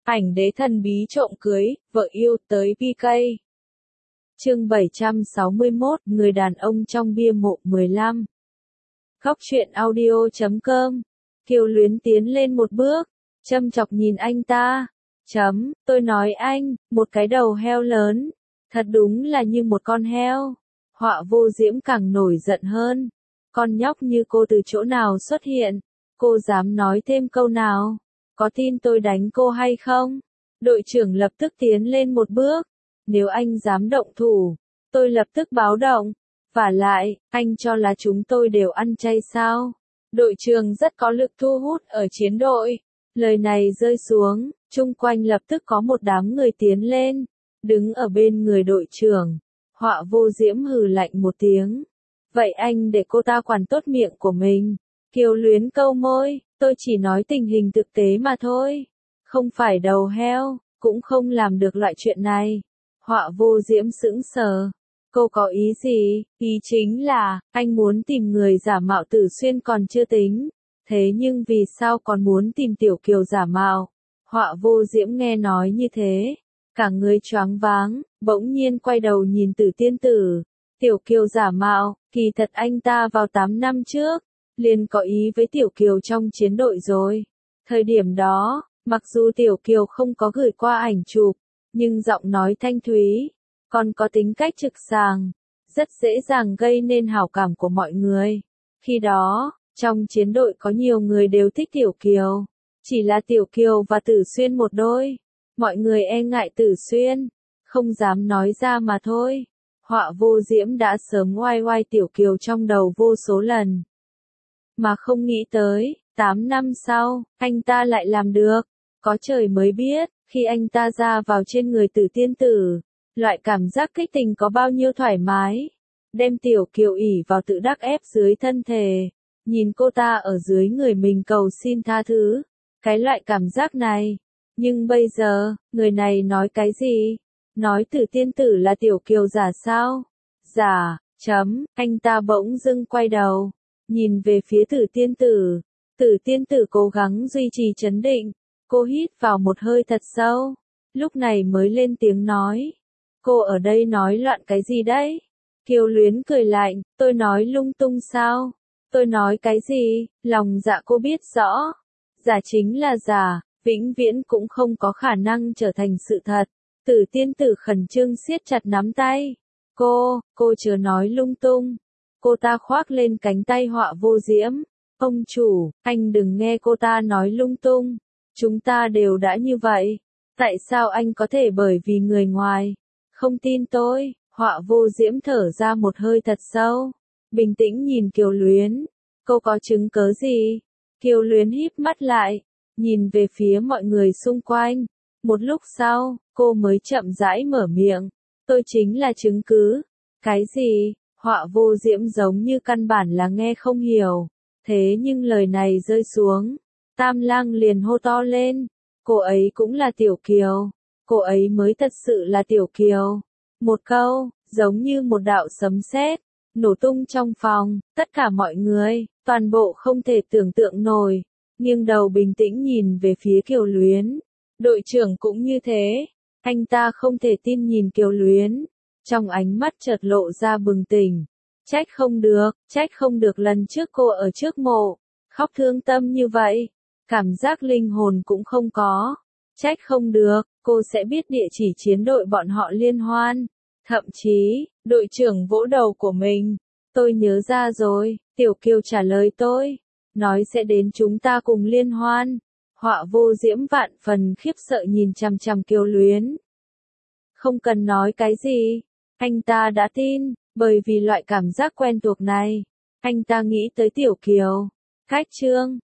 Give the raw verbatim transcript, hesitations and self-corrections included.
Ảnh đế thần bí trộm cưới, vợ yêu tới pê ca. Chương bảy trăm sáu mươi mốt, người đàn ông trong bia mộ mười lăm. Góc truyện audio chấm com. Kiều Luyến tiến lên một bước, châm chọc nhìn anh ta. Chấm, tôi nói anh, một cái đầu heo lớn. Thật đúng là như một con heo. Họa vô diễm càng nổi giận hơn. Con nhóc như cô từ chỗ nào xuất hiện? Cô dám nói thêm câu nào? Có tin tôi đánh cô hay không? Đội trưởng lập tức tiến lên một bước. Nếu anh dám động thủ, tôi lập tức báo động. Vả lại, anh cho là chúng tôi đều ăn chay sao? Đội trưởng rất có lực thu hút ở chiến đội. Lời này rơi xuống, chung quanh lập tức có một đám người tiến lên, đứng ở bên người đội trưởng. Họa vô diễm hừ lạnh một tiếng. Vậy anh để cô ta quản tốt miệng của mình. Kiều Luyến câu môi, tôi chỉ nói tình hình thực tế mà thôi. Không phải đầu heo, cũng không làm được loại chuyện này. Họa vô diễm sững sờ. Cô có ý gì? Ý chính là, anh muốn tìm người giả mạo Tử Xuyên còn chưa tính. Thế nhưng vì sao còn muốn tìm Tiểu Kiều giả mạo? Họa vô diễm nghe nói như thế. Cả người choáng váng, bỗng nhiên quay đầu nhìn Tử Tiên Tử. Tiểu Kiều giả mạo, kỳ thật anh ta vào tám năm trước, liền có ý với Tiểu Kiều trong chiến đội rồi. Thời điểm đó, mặc dù Tiểu Kiều không có gửi qua ảnh chụp, nhưng giọng nói thanh thúy, còn có tính cách trực sàng, rất dễ dàng gây nên hảo cảm của mọi người. Khi đó, trong chiến đội có nhiều người đều thích Tiểu Kiều, chỉ là Tiểu Kiều và Tử Xuyên một đôi. Mọi người e ngại Tử Xuyên, không dám nói ra mà thôi. Họa vô diễm đã sớm oai oai Tiểu Kiều trong đầu vô số lần. Mà không nghĩ tới, tám năm sau, anh ta lại làm được. Có trời mới biết, khi anh ta ra vào trên người Tử Tiên Tử, loại cảm giác kích tình có bao nhiêu thoải mái. Đem Tiểu Kiều ỉ vào tự đắc ép dưới thân thể, nhìn cô ta ở dưới người mình cầu xin tha thứ. Cái loại cảm giác này. Nhưng bây giờ, người này nói cái gì? Nói Tử Tiên Tử là Tiểu Kiều giả sao? Giả, chấm, anh ta bỗng dưng quay đầu, nhìn về phía Tử Tiên Tử. Tử Tiên Tử cố gắng duy trì trấn định, cô hít vào một hơi thật sâu, lúc này mới lên tiếng nói. Cô ở đây nói loạn cái gì đấy? Kiều Luyến cười lạnh, tôi nói lung tung sao? Tôi nói cái gì? Lòng dạ cô biết rõ. Giả chính là giả, vĩnh viễn cũng không có khả năng trở thành sự thật. Tử Tiên Tử khẩn trương siết chặt nắm tay. Cô, cô chớ nói lung tung. Cô ta khoác lên cánh tay Họa vô diễm. Ông chủ, anh đừng nghe cô ta nói lung tung. Chúng ta đều đã như vậy. Tại sao anh có thể bởi vì người ngoài? Không tin tôi. Họa vô diễm thở ra một hơi thật sâu. Bình tĩnh nhìn Kiều Luyến. Cô có chứng cớ gì? Kiều Luyến híp mắt lại, nhìn về phía mọi người xung quanh. Một lúc sau, cô mới chậm rãi mở miệng. Tôi chính là chứng cứ. Cái gì? Họa vô diễm giống như căn bản là nghe không hiểu. Thế nhưng lời này rơi xuống, Tam Lang liền hô to lên. Cô ấy cũng là Tiểu Kiều. Cô ấy mới thật sự là Tiểu Kiều. Một câu, giống như một đạo sấm sét, nổ tung trong phòng. Tất cả mọi người, toàn bộ không thể tưởng tượng nổi, nghiêng đầu bình tĩnh nhìn về phía Kiều Luyến. Đội trưởng cũng như thế. Anh ta không thể tin nhìn Kiều Luyến. Trong ánh mắt chợt lộ ra bừng tỉnh. Trách không được, trách không được lần trước cô ở trước mộ, khóc thương tâm như vậy. Cảm giác linh hồn cũng không có. Trách không được, cô sẽ biết địa chỉ chiến đội bọn họ liên hoan. Thậm chí, đội trưởng vỗ đầu của mình. Tôi nhớ ra rồi, Tiểu Kiều trả lời tôi. Nói sẽ đến chúng ta cùng liên hoan. Họa vô diễm vạn phần khiếp sợ nhìn chằm chằm Kiều Luyến. Không cần nói cái gì, anh ta đã tin, bởi vì loại cảm giác quen thuộc này. Anh ta nghĩ tới Tiểu Kiều. Cách chương